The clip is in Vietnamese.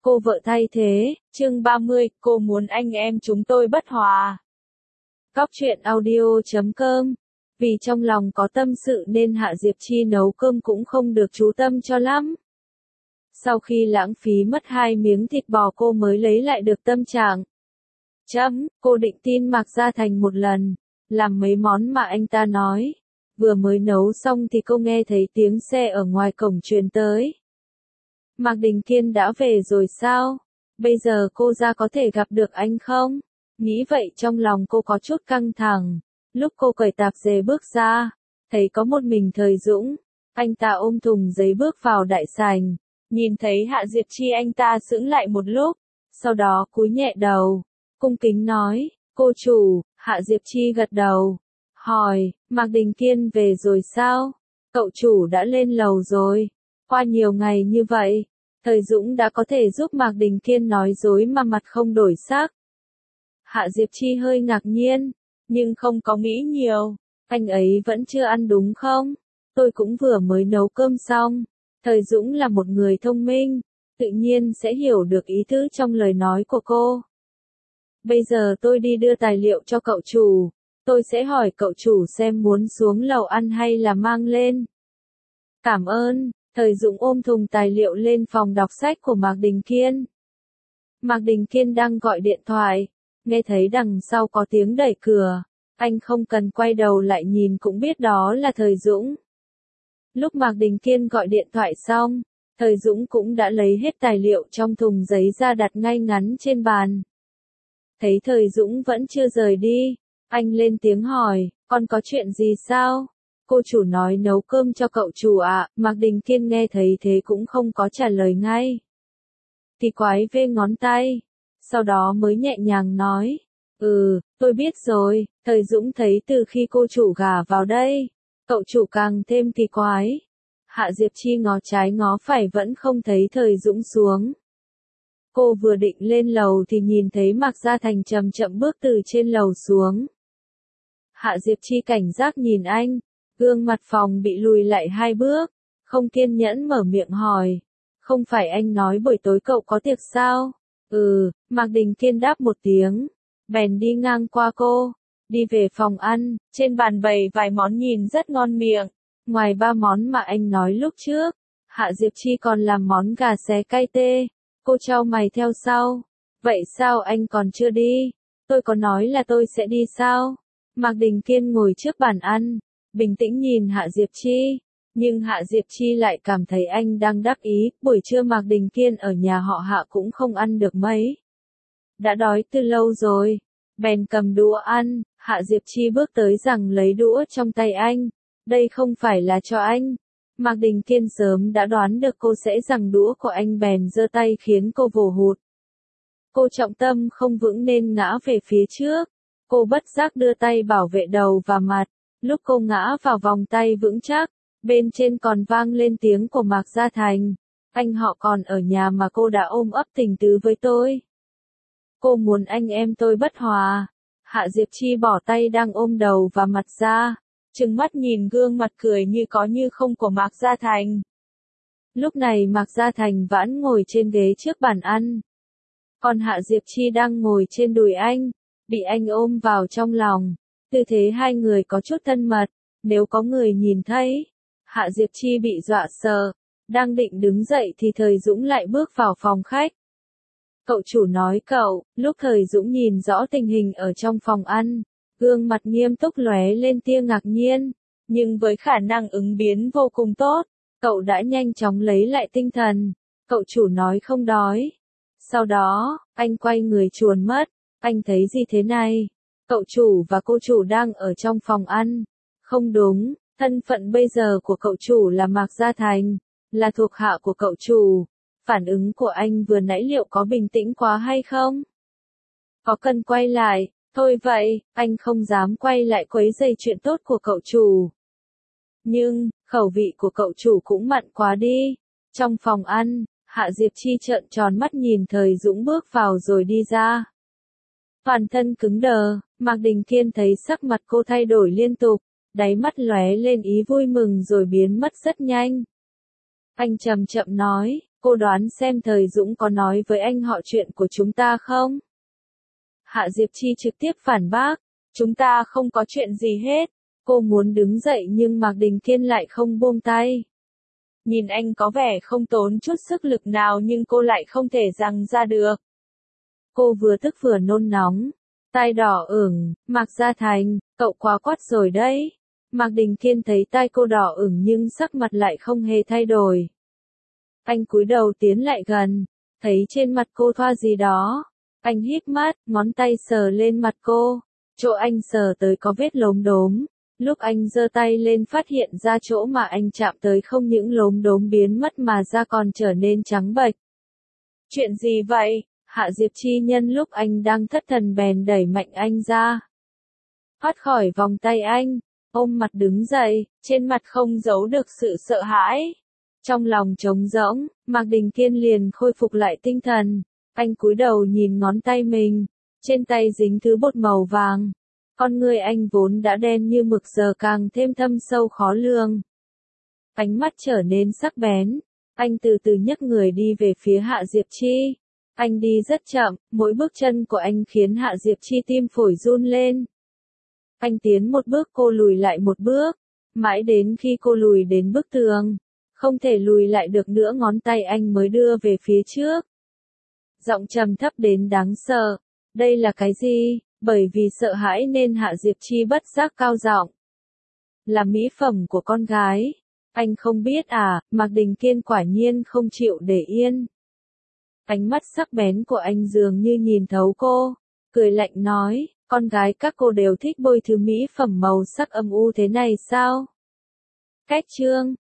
Cô vợ thay thế, chương 30, cô muốn anh em chúng tôi bất hòa. Cóc truyện audio.com. Vì trong lòng có tâm sự nên Hạ Diệp Chi nấu cơm cũng không được chú tâm cho lắm. Sau khi lãng phí mất 2 miếng thịt bò cô mới lấy lại được tâm trạng. Cô định tin Mạc Gia Thành một lần, làm mấy món mà anh ta nói. Vừa mới nấu xong thì cô nghe thấy tiếng xe ở ngoài cổng truyền tới. Mạc Đình Kiên đã về rồi sao? Bây giờ cô ra có thể gặp được anh không? Nghĩ vậy trong lòng cô có chút căng thẳng. Lúc cô cởi tạp dề bước ra, thấy có một mình Thời Dũng. Anh ta ôm thùng giấy bước vào đại sảnh. Nhìn thấy Hạ Diệp Chi anh ta sững lại một lúc. Sau đó cúi nhẹ đầu. Cung kính nói, cô chủ. Hạ Diệp Chi gật đầu. Hỏi, Mạc Đình Kiên về rồi sao? Cậu chủ đã lên lầu rồi. Qua nhiều ngày như vậy, Thời Dũng đã có thể giúp Mạc Đình Kiên nói dối mà mặt không đổi sắc. Hạ Diệp Chi hơi ngạc nhiên, nhưng không có nghĩ nhiều. Anh ấy vẫn chưa ăn đúng không? Tôi cũng vừa mới nấu cơm xong. Thời Dũng là một người thông minh, tự nhiên sẽ hiểu được ý tứ trong lời nói của cô. Bây giờ tôi đi đưa tài liệu cho cậu chủ. Tôi sẽ hỏi cậu chủ xem muốn xuống lầu ăn hay là mang lên. Cảm ơn. Thời Dũng ôm thùng tài liệu lên phòng đọc sách của Mạc Đình Kiên. Mạc Đình Kiên đang gọi điện thoại, nghe thấy đằng sau có tiếng đẩy cửa. Anh không cần quay đầu lại nhìn cũng biết đó là Thời Dũng. Lúc Mạc Đình Kiên gọi điện thoại xong, Thời Dũng cũng đã lấy hết tài liệu trong thùng giấy ra đặt ngay ngắn trên bàn. Thấy Thời Dũng vẫn chưa rời đi, anh lên tiếng hỏi, con có chuyện gì sao? Cô chủ nói nấu cơm cho cậu chủ ạ. Mạc Đình Kiên nghe thấy thế cũng không có trả lời ngay. Thì quái vê ngón tay. Sau đó mới nhẹ nhàng nói. Tôi biết rồi. Thời Dũng thấy từ khi cô chủ gả vào đây, cậu chủ càng thêm kỳ quái. Hạ Diệp Chi ngó trái ngó phải vẫn không thấy Thời Dũng xuống. Cô vừa định lên lầu thì nhìn thấy Mạc Gia Thành chậm chậm bước từ trên lầu xuống. Hạ Diệp Chi cảnh giác nhìn anh. Gương mặt phòng bị lùi lại 2 bước, không kiên nhẫn mở miệng hỏi. Không phải anh nói buổi tối cậu có tiệc sao? Mạc Đình Kiên đáp một tiếng, bèn đi ngang qua cô, đi về phòng ăn, trên bàn bày vài món nhìn rất ngon miệng. Ngoài 3 món mà anh nói lúc trước, Hạ Diệp Chi còn làm món gà xé cay tê. Cô chau mày theo sau. Vậy sao anh còn chưa đi? Tôi có nói là tôi sẽ đi sao? Mạc Đình Kiên ngồi trước bàn ăn, bình tĩnh nhìn Hạ Diệp Chi, nhưng Hạ Diệp Chi lại cảm thấy anh đang đắc ý. Buổi trưa Mạc Đình Kiên ở nhà họ Hạ cũng không ăn được mấy. Đã đói từ lâu rồi, bèn cầm đũa ăn. Hạ Diệp Chi bước tới rằng lấy đũa trong tay anh. Đây không phải là cho anh. Mạc Đình Kiên sớm đã đoán được cô sẽ giằng đũa của anh bèn giơ tay khiến cô vồ hụt. Cô trọng tâm không vững nên ngã về phía trước. Cô bất giác đưa tay bảo vệ đầu và mặt. Lúc cô ngã vào vòng tay vững chắc, bên trên còn vang lên tiếng của Mạc Gia Thành. Anh họ còn ở nhà mà cô đã ôm ấp tình tứ với tôi. Cô muốn anh em tôi bất hòa. Hạ Diệp Chi bỏ tay đang ôm đầu và mặt ra, trừng mắt nhìn gương mặt cười như có như không của Mạc Gia Thành. Lúc này Mạc Gia Thành vẫn ngồi trên ghế trước bàn ăn. Còn Hạ Diệp Chi đang ngồi trên đùi anh, bị anh ôm vào trong lòng. Tư thế hai người có chút thân mật, nếu có người nhìn thấy. Hạ Diệp Chi bị dọa sợ, đang định đứng dậy thì Thời Dũng lại bước vào phòng khách. Cậu chủ nói cậu. Lúc Thời Dũng nhìn rõ tình hình ở trong phòng ăn, gương mặt nghiêm túc lóe lên tia ngạc nhiên, nhưng với khả năng ứng biến vô cùng tốt, cậu đã nhanh chóng lấy lại tinh thần. Cậu chủ nói không đói. Sau đó, anh quay người chuồn mất. Anh thấy gì thế này? Cậu chủ và cô chủ đang ở trong phòng ăn. Không đúng, thân phận bây giờ của cậu chủ là Mạc Gia Thành, là thuộc hạ của cậu chủ. Phản ứng của anh vừa nãy liệu có bình tĩnh quá hay không? Có cần quay lại? Thôi vậy, anh không dám quay lại quấy rầy chuyện tốt của cậu chủ. Nhưng, khẩu vị của cậu chủ cũng mặn quá đi. Trong phòng ăn, Hạ Diệp Chi trợn tròn mắt nhìn Thời Dũng bước vào rồi đi ra. Toàn thân cứng đờ, Mạc Đình Kiên thấy sắc mặt cô thay đổi liên tục, đáy mắt lóe lên ý vui mừng rồi biến mất rất nhanh. Anh chậm chậm nói, cô đoán xem Thời Dũng có nói với anh họ chuyện của chúng ta không? Hạ Diệp Chi trực tiếp phản bác, chúng ta không có chuyện gì hết. Cô muốn đứng dậy nhưng Mạc Đình Kiên lại không buông tay. Nhìn anh có vẻ không tốn chút sức lực nào nhưng cô lại không thể giằng ra được. Cô vừa tức vừa nôn nóng, tai đỏ ửng, Mạc Gia Thành, cậu quá quát rồi đấy. Mạc Đình Kiên thấy tai cô đỏ ửng nhưng sắc mặt lại không hề thay đổi. Anh cúi đầu tiến lại gần, thấy trên mặt cô thoa gì đó. Anh híp mắt, ngón tay sờ lên mặt cô. Chỗ anh sờ tới có vết lốm đốm. Lúc anh giơ tay lên phát hiện ra chỗ mà anh chạm tới không những lốm đốm biến mất mà da còn trở nên trắng bệch. Chuyện gì vậy? Hạ Diệp Chi nhân lúc anh đang thất thần bèn đẩy mạnh anh ra. Thoát khỏi vòng tay anh, ôm mặt đứng dậy, trên mặt không giấu được sự sợ hãi. Trong lòng trống rỗng, Mạc Đình Kiên liền khôi phục lại tinh thần. Anh cúi đầu nhìn ngón tay mình, trên tay dính thứ bột màu vàng. Con người anh vốn đã đen như mực giờ càng thêm thâm sâu khó lường. Ánh mắt trở nên sắc bén, anh từ từ nhấc người đi về phía Hạ Diệp Chi. Anh đi rất chậm, mỗi bước chân của anh khiến Hạ Diệp Chi tim phổi run lên. Anh tiến một bước cô lùi lại một bước, mãi đến khi cô lùi đến bức tường, không thể lùi lại được nữa ngón tay anh mới đưa về phía trước. Giọng trầm thấp đến đáng sợ, đây là cái gì? Bởi vì sợ hãi nên Hạ Diệp Chi bất giác cao giọng. Là mỹ phẩm của con gái. Anh không biết à, Mạc Đình Kiên quả nhiên không chịu để yên. Ánh mắt sắc bén của anh dường như nhìn thấu cô, cười lạnh nói, con gái các cô đều thích bôi thứ mỹ phẩm màu sắc âm u thế này sao? Cách chương